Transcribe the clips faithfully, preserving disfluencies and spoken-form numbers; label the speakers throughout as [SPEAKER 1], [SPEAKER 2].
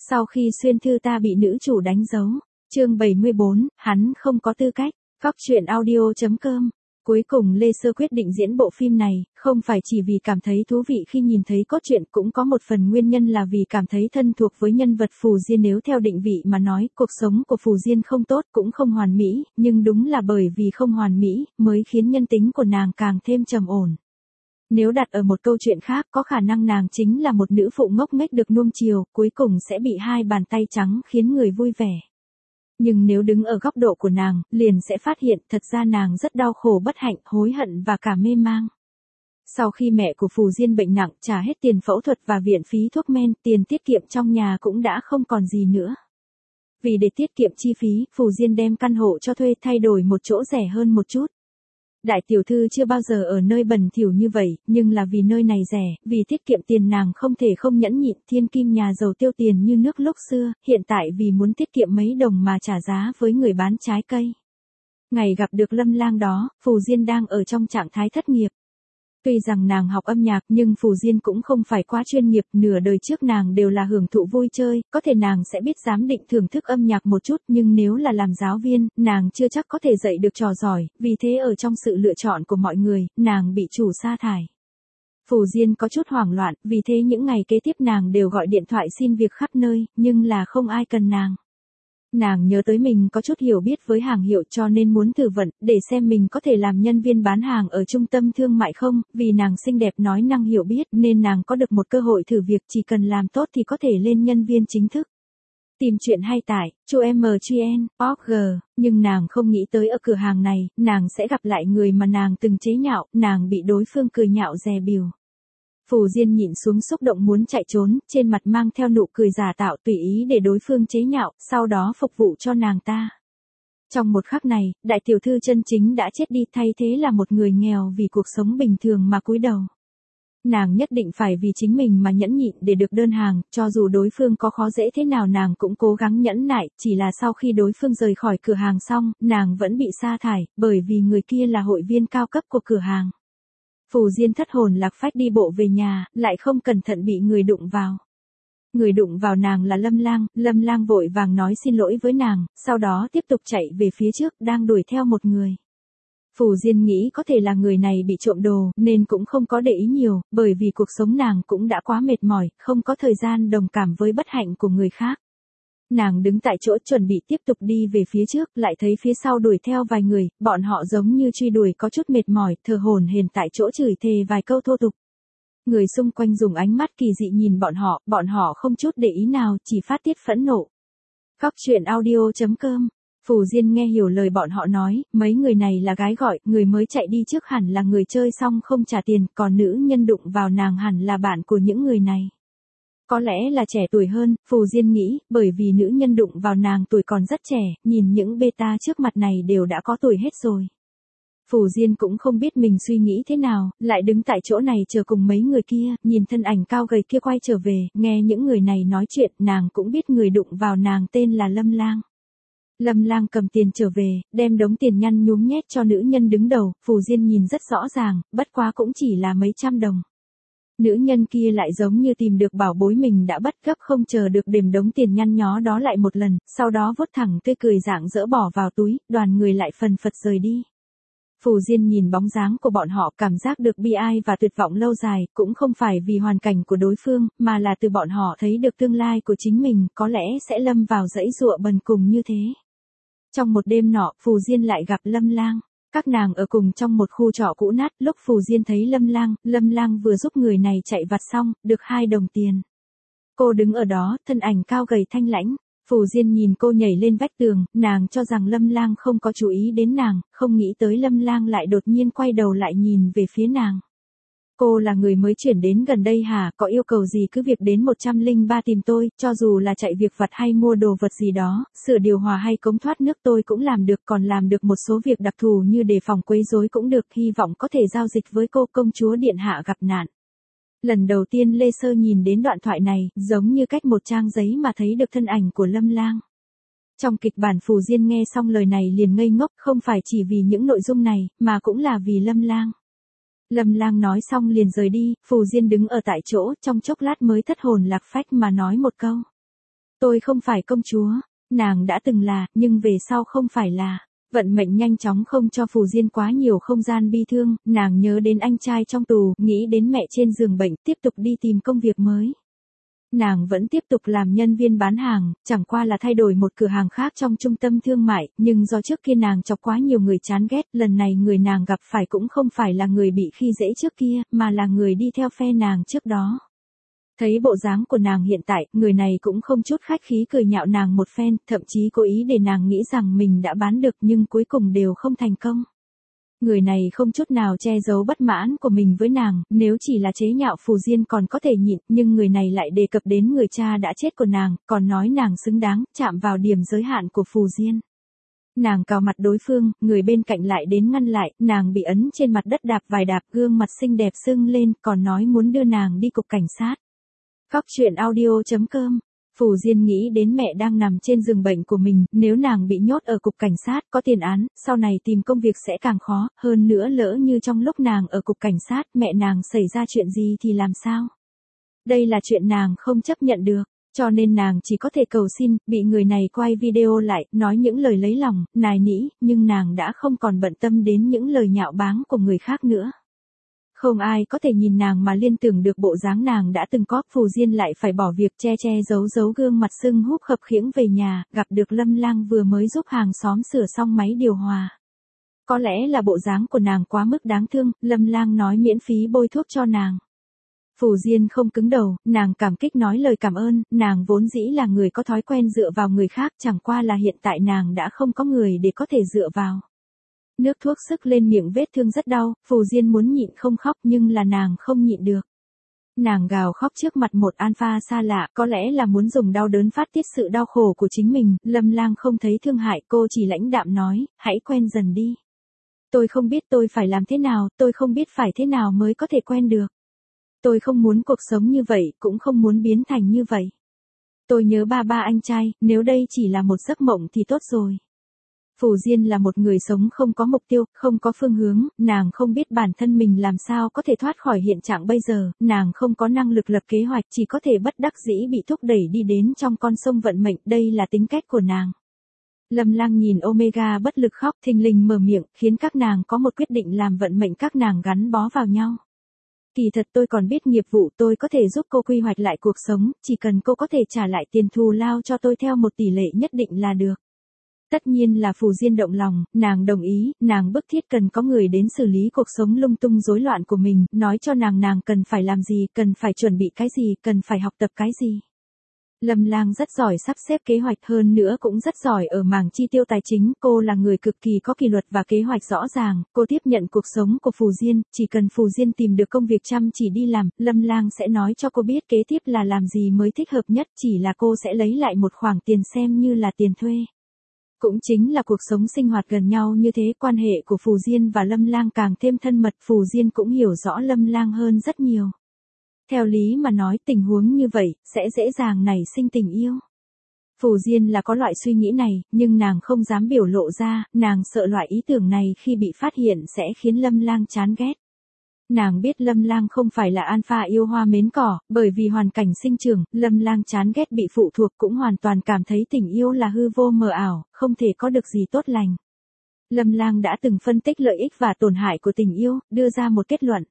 [SPEAKER 1] Sau khi xuyên thư ta bị nữ chủ đánh dấu. Chương bảy mươi bốn, hắn không có tư cách. Góc truyện audio chấm com. Cuối cùng Lê Sơ quyết định diễn bộ phim này, không phải chỉ vì cảm thấy thú vị khi nhìn thấy cốt truyện, cũng có một phần nguyên nhân là vì cảm thấy thân thuộc với nhân vật Phù Diên. Nếu theo định vị mà nói, cuộc sống của Phù Diên không tốt cũng không hoàn mỹ, nhưng đúng là bởi vì không hoàn mỹ, mới khiến nhân tính của nàng càng thêm trầm ổn. Nếu đặt ở một câu chuyện khác, có khả năng nàng chính là một nữ phụ ngốc nghếch được nuông chiều, cuối cùng sẽ bị hai bàn tay trắng khiến người vui vẻ. Nhưng nếu đứng ở góc độ của nàng, liền sẽ phát hiện thật ra nàng rất đau khổ bất hạnh, hối hận và cả mê mang. Sau khi mẹ của Phù Diên bệnh nặng, trả hết tiền phẫu thuật và viện phí thuốc men, tiền tiết kiệm trong nhà cũng đã không còn gì nữa. Vì để tiết kiệm chi phí, Phù Diên đem căn hộ cho thuê, thay đổi một chỗ rẻ hơn một chút. Đại tiểu thư chưa bao giờ ở nơi bẩn thỉu như vậy, nhưng là vì nơi này rẻ, vì tiết kiệm tiền nàng không thể không nhẫn nhịn. Thiên kim nhà giàu tiêu tiền như nước lúc xưa, hiện tại vì muốn tiết kiệm mấy đồng mà trả giá với người bán trái cây. Ngày gặp được Lâm Lang đó, Phù Diên đang ở trong trạng thái thất nghiệp. Tuy rằng nàng học âm nhạc nhưng Phù Diên cũng không phải quá chuyên nghiệp, nửa đời trước nàng đều là hưởng thụ vui chơi, có thể nàng sẽ biết giám định thưởng thức âm nhạc một chút, nhưng nếu là làm giáo viên, nàng chưa chắc có thể dạy được trò giỏi, vì thế ở trong sự lựa chọn của mọi người, nàng bị chủ sa thải. Phù Diên có chút hoảng loạn, vì thế những ngày kế tiếp nàng đều gọi điện thoại xin việc khắp nơi, nhưng là không ai cần nàng. Nàng nhớ tới mình có chút hiểu biết với hàng hiệu cho nên muốn thử vận, để xem mình có thể làm nhân viên bán hàng ở trung tâm thương mại không, vì nàng xinh đẹp nói năng hiểu biết nên nàng có được một cơ hội thử việc, chỉ cần làm tốt thì có thể lên nhân viên chính thức. Tìm chuyện hay tải, chu em giê en, o rờ giê, nhưng nàng không nghĩ tới ở cửa hàng này, nàng sẽ gặp lại người mà nàng từng chế nhạo, nàng bị đối phương cười nhạo dè bỉu. Phù Diên nhịn xuống xúc động muốn chạy trốn, trên mặt mang theo nụ cười giả tạo tùy ý để đối phương chế nhạo, sau đó phục vụ cho nàng ta. Trong một khắc này, đại tiểu thư chân chính đã chết đi, thay thế là một người nghèo vì cuộc sống bình thường mà cúi đầu. Nàng nhất định phải vì chính mình mà nhẫn nhịn để được đơn hàng, cho dù đối phương có khó dễ thế nào nàng cũng cố gắng nhẫn nại, chỉ là sau khi đối phương rời khỏi cửa hàng xong, nàng vẫn bị sa thải, bởi vì người kia là hội viên cao cấp của cửa hàng. Phù Diên thất hồn lạc phách đi bộ về nhà, lại không cẩn thận bị người đụng vào. Người đụng vào nàng là Lâm Lang, Lâm Lang vội vàng nói xin lỗi với nàng, sau đó tiếp tục chạy về phía trước, đang đuổi theo một người. Phù Diên nghĩ có thể là người này bị trộm đồ, nên cũng không có để ý nhiều, bởi vì cuộc sống nàng cũng đã quá mệt mỏi, không có thời gian đồng cảm với bất hạnh của người khác. Nàng đứng tại chỗ chuẩn bị tiếp tục đi về phía trước, lại thấy phía sau đuổi theo vài người, bọn họ giống như truy đuổi có chút mệt mỏi, thở hổn hển tại chỗ chửi thề vài câu thô tục. Người xung quanh dùng ánh mắt kỳ dị nhìn bọn họ, bọn họ không chút để ý nào, chỉ phát tiết phẫn nộ. Góc truyện audio chấm com. Phù Diên nghe hiểu lời bọn họ nói, mấy người này là gái gọi, người mới chạy đi trước hẳn là người chơi xong không trả tiền, còn nữ nhân đụng vào nàng hẳn là bạn của những người này. Có lẽ là trẻ tuổi hơn, Phù Diên nghĩ, bởi vì nữ nhân đụng vào nàng tuổi còn rất trẻ, nhìn những beta trước mặt này đều đã có tuổi hết rồi. Phù Diên cũng không biết mình suy nghĩ thế nào, lại đứng tại chỗ này chờ cùng mấy người kia, nhìn thân ảnh cao gầy kia quay trở về, nghe những người này nói chuyện, nàng cũng biết người đụng vào nàng tên là Lâm Lang. Lâm Lang cầm tiền trở về, đem đống tiền nhăn nhúm nhét cho nữ nhân đứng đầu, Phù Diên nhìn rất rõ ràng, bất quá cũng chỉ là mấy trăm đồng. Nữ nhân kia lại giống như tìm được bảo bối mình đã bắt gấp không chờ được đếm đống tiền nhăn nhó đó lại một lần, sau đó vuốt thẳng tươi cười rạng rỡ bỏ vào túi, đoàn người lại phần phật rời đi. Phù Diên nhìn bóng dáng của bọn họ cảm giác được bi ai và tuyệt vọng lâu dài, cũng không phải vì hoàn cảnh của đối phương, mà là từ bọn họ thấy được tương lai của chính mình, có lẽ sẽ lâm vào dãy giụa bần cùng như thế. Trong một đêm nọ, Phù Diên lại gặp Lâm Lang. Các nàng ở cùng trong một khu trọ cũ nát, lúc Phù Diên thấy Lâm Lang, Lâm Lang vừa giúp người này chạy vặt xong, được hai đồng tiền. Cô đứng ở đó, thân ảnh cao gầy thanh lãnh. Phù Diên nhìn cô nhảy lên vách tường, nàng cho rằng Lâm Lang không có chú ý đến nàng, không nghĩ tới Lâm Lang lại đột nhiên quay đầu lại nhìn về phía nàng. Cô là người mới chuyển đến gần đây hả, có yêu cầu gì cứ việc đến một trăm lẻ ba tìm tôi, cho dù là chạy việc vặt hay mua đồ vật gì đó, sửa điều hòa hay cống thoát nước tôi cũng làm được, còn làm được một số việc đặc thù như đề phòng quấy rối cũng được, hy vọng có thể giao dịch với cô. Công chúa điện hạ gặp nạn. Lần đầu tiên Lê Sơ nhìn đến đoạn thoại này, giống như cách một trang giấy mà thấy được thân ảnh của Lâm Lang. Trong kịch bản Phù Diên nghe xong lời này liền ngây ngốc, không phải chỉ vì những nội dung này, mà cũng là vì Lâm Lang. Lâm Lang nói xong liền rời đi, Phù Diên đứng ở tại chỗ, trong chốc lát mới thất hồn lạc phách mà nói một câu. Tôi không phải công chúa. Nàng đã từng là, nhưng về sau không phải là. Vận mệnh nhanh chóng không cho Phù Diên quá nhiều không gian bi thương, nàng nhớ đến anh trai trong tù, nghĩ đến mẹ trên giường bệnh, tiếp tục đi tìm công việc mới. Nàng vẫn tiếp tục làm nhân viên bán hàng, chẳng qua là thay đổi một cửa hàng khác trong trung tâm thương mại, nhưng do trước kia nàng chọc quá nhiều người chán ghét, lần này người nàng gặp phải cũng không phải là người bị khi dễ trước kia, mà là người đi theo phe nàng trước đó. Thấy bộ dáng của nàng hiện tại, người này cũng không chút khách khí cười nhạo nàng một phen, thậm chí cố ý để nàng nghĩ rằng mình đã bán được nhưng cuối cùng đều không thành công. Người này không chút nào che giấu bất mãn của mình với nàng, nếu chỉ là chế nhạo Phù Diên còn có thể nhịn, nhưng người này lại đề cập đến người cha đã chết của nàng, còn nói nàng xứng đáng, chạm vào điểm giới hạn của Phù Diên. Nàng cào mặt đối phương, người bên cạnh lại đến ngăn lại, nàng bị ấn trên mặt đất đạp vài đạp, gương mặt xinh đẹp sưng lên, còn nói muốn đưa nàng đi cục cảnh sát. Khóc chuyện audio chấm com. Phù Diên nghĩ đến mẹ đang nằm trên giường bệnh của mình, nếu nàng bị nhốt ở cục cảnh sát, có tiền án, sau này tìm công việc sẽ càng khó, hơn nữa lỡ như trong lúc nàng ở cục cảnh sát, mẹ nàng xảy ra chuyện gì thì làm sao? Đây là chuyện nàng không chấp nhận được, cho nên nàng chỉ có thể cầu xin, bị người này quay video lại, nói những lời lấy lòng, nài nỉ, nhưng nàng đã không còn bận tâm đến những lời nhạo báng của người khác nữa. Không ai có thể nhìn nàng mà liên tưởng được bộ dáng nàng đã từng có, Phù Diên lại phải bỏ việc che che giấu giấu gương mặt sưng húp khập khiễng về nhà, gặp được Lâm Lang vừa mới giúp hàng xóm sửa xong máy điều hòa. Có lẽ là bộ dáng của nàng quá mức đáng thương, Lâm Lang nói miễn phí bôi thuốc cho nàng. Phù Diên không cứng đầu, nàng cảm kích nói lời cảm ơn, nàng vốn dĩ là người có thói quen dựa vào người khác, chẳng qua là hiện tại nàng đã không có người để có thể dựa vào. Nước thuốc sức lên miệng vết thương rất đau, Phù Diên muốn nhịn không khóc nhưng là nàng không nhịn được. Nàng gào khóc trước mặt một alpha xa lạ, có lẽ là muốn dùng đau đớn phát tiết sự đau khổ của chính mình, Lâm Lang không thấy thương hại, cô chỉ lãnh đạm nói, hãy quen dần đi. Tôi không biết tôi phải làm thế nào, tôi không biết phải thế nào mới có thể quen được. Tôi không muốn cuộc sống như vậy, cũng không muốn biến thành như vậy. Tôi nhớ ba ba anh trai, nếu đây chỉ là một giấc mộng thì tốt rồi. Phù Diên là một người sống không có mục tiêu, không có phương hướng, nàng không biết bản thân mình làm sao có thể thoát khỏi hiện trạng bây giờ, nàng không có năng lực lập kế hoạch, chỉ có thể bất đắc dĩ bị thúc đẩy đi đến trong con sông vận mệnh, đây là tính cách của nàng. Lâm Lang nhìn Omega bất lực khóc, thình lình mở miệng, khiến các nàng có một quyết định làm vận mệnh các nàng gắn bó vào nhau. Kỳ thật tôi còn biết nghiệp vụ, tôi có thể giúp cô quy hoạch lại cuộc sống, chỉ cần cô có thể trả lại tiền thù lao cho tôi theo một tỷ lệ nhất định là được. Tất nhiên là Phù Diên động lòng, nàng đồng ý, nàng bức thiết cần có người đến xử lý cuộc sống lung tung rối loạn của mình, nói cho nàng nàng cần phải làm gì, cần phải chuẩn bị cái gì, cần phải học tập cái gì. Lâm Lang rất giỏi sắp xếp kế hoạch, hơn nữa cũng rất giỏi ở mảng chi tiêu tài chính, cô là người cực kỳ có kỷ luật và kế hoạch rõ ràng, cô tiếp nhận cuộc sống của Phù Diên, chỉ cần Phù Diên tìm được công việc chăm chỉ đi làm, Lâm Lang sẽ nói cho cô biết kế tiếp là làm gì mới thích hợp nhất, chỉ là cô sẽ lấy lại một khoản tiền xem như là tiền thuê. Cũng chính là cuộc sống sinh hoạt gần nhau như thế, quan hệ của Phù Diên và Lâm Lang càng thêm thân mật, Phù Diên cũng hiểu rõ Lâm Lang hơn rất nhiều. Theo lý mà nói tình huống như vậy, sẽ dễ dàng nảy sinh tình yêu. Phù Diên là có loại suy nghĩ này, nhưng nàng không dám biểu lộ ra, nàng sợ loại ý tưởng này khi bị phát hiện sẽ khiến Lâm Lang chán ghét. Nàng biết Lâm Lang không phải là alpha yêu hoa mến cỏ, bởi vì hoàn cảnh sinh trưởng, Lâm Lang chán ghét bị phụ thuộc cũng hoàn toàn cảm thấy tình yêu là hư vô mờ ảo, không thể có được gì tốt lành. Lâm Lang đã từng phân tích lợi ích và tổn hại của tình yêu, đưa ra một kết luận.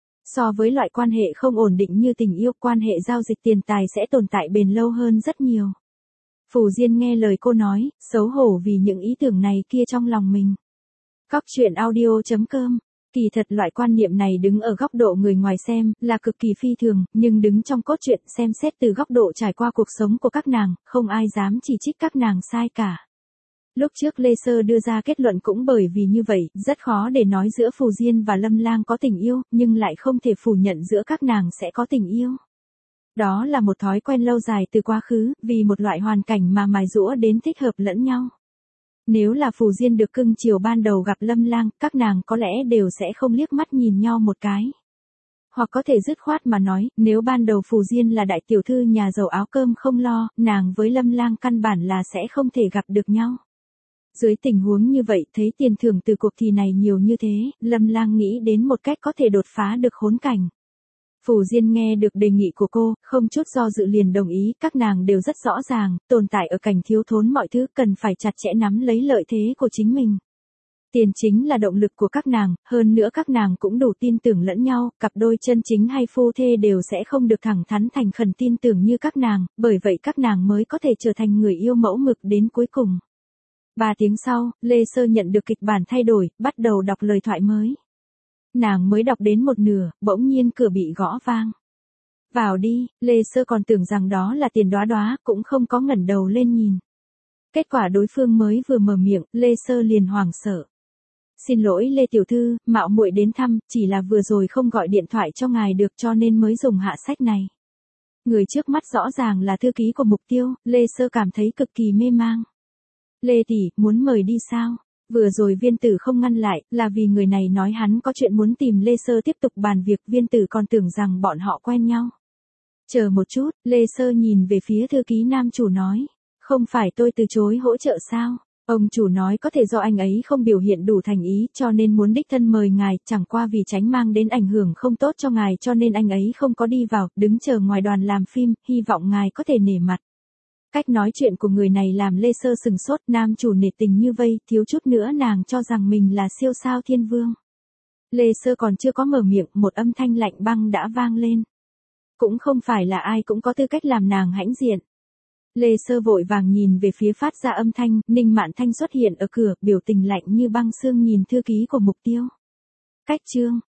[SPEAKER 1] So với loại quan hệ không ổn định như tình yêu, quan hệ giao dịch tiền tài sẽ tồn tại bền lâu hơn rất nhiều. Phù Diên nghe lời cô nói, xấu hổ vì những ý tưởng này kia trong lòng mình. Khóc chuyện audio chấm com. Kỳ thật loại quan niệm này đứng ở góc độ người ngoài xem, là cực kỳ phi thường, nhưng đứng trong cốt truyện xem xét từ góc độ trải qua cuộc sống của các nàng, không ai dám chỉ trích các nàng sai cả. Lúc trước Lê Sơ đưa ra kết luận cũng bởi vì như vậy, rất khó để nói giữa Phù Diên và Lâm Lang có tình yêu, nhưng lại không thể phủ nhận giữa các nàng sẽ có tình yêu. Đó là một thói quen lâu dài từ quá khứ, vì một loại hoàn cảnh mà mài giũa đến thích hợp lẫn nhau. Nếu là Phù Diên được cưng chiều ban đầu gặp Lâm Lang, các nàng có lẽ đều sẽ không liếc mắt nhìn nhau một cái. Hoặc có thể dứt khoát mà nói, nếu ban đầu Phù Diên là đại tiểu thư nhà giàu áo cơm không lo, nàng với Lâm Lang căn bản là sẽ không thể gặp được nhau. Dưới tình huống như vậy, thấy tiền thưởng từ cuộc thi này nhiều như thế, Lâm Lang nghĩ đến một cách có thể đột phá được khốn cảnh. Phù Diên nghe được đề nghị của cô, không chút do dự liền đồng ý, các nàng đều rất rõ ràng, tồn tại ở cảnh thiếu thốn mọi thứ cần phải chặt chẽ nắm lấy lợi thế của chính mình. Tiền chính là động lực của các nàng, hơn nữa các nàng cũng đủ tin tưởng lẫn nhau, cặp đôi chân chính hay phu thê đều sẽ không được thẳng thắn thành khẩn tin tưởng như các nàng, bởi vậy các nàng mới có thể trở thành người yêu mẫu mực đến cuối cùng. Ba tiếng sau, Lê Sơ nhận được kịch bản thay đổi, bắt đầu đọc lời thoại mới. Nàng mới đọc đến một nửa, bỗng nhiên cửa bị gõ vang. Vào đi, Lê Sơ còn tưởng rằng đó là Tiền Đóa Đóa, cũng không có ngẩng đầu lên nhìn. Kết quả đối phương mới vừa mở miệng, Lê Sơ liền hoảng sợ. Xin lỗi Lê tiểu thư, mạo muội đến thăm, chỉ là vừa rồi không gọi điện thoại cho ngài được cho nên mới dùng hạ sách này. Người trước mắt rõ ràng là thư ký của Mục Tiêu, Lê Sơ cảm thấy cực kỳ mê mang. Lê tỷ, muốn mời đi sao? Vừa rồi Viên Tử không ngăn lại, là vì người này nói hắn có chuyện muốn tìm Lê Sơ tiếp tục bàn việc, Viên Tử còn tưởng rằng bọn họ quen nhau. Chờ một chút, Lê Sơ nhìn về phía thư ký nam chủ nói, không phải tôi từ chối hỗ trợ sao? Ông chủ nói có thể do anh ấy không biểu hiện đủ thành ý cho nên muốn đích thân mời ngài, chẳng qua vì tránh mang đến ảnh hưởng không tốt cho ngài cho nên anh ấy không có đi vào, đứng chờ ngoài đoàn làm phim, hy vọng ngài có thể nể mặt. Cách nói chuyện của người này làm Lê Sơ sừng sốt, nam chủ nể tình như vây, thiếu chút nữa nàng cho rằng mình là siêu sao thiên vương. Lê Sơ còn chưa có mở miệng, một âm thanh lạnh băng đã vang lên. Cũng không phải là ai cũng có tư cách làm nàng hãnh diện. Lê Sơ vội vàng nhìn về phía phát ra âm thanh, Ninh Mạn Thanh xuất hiện ở cửa, biểu tình lạnh như băng xương nhìn thư ký của Mục Tiêu. Cách chương,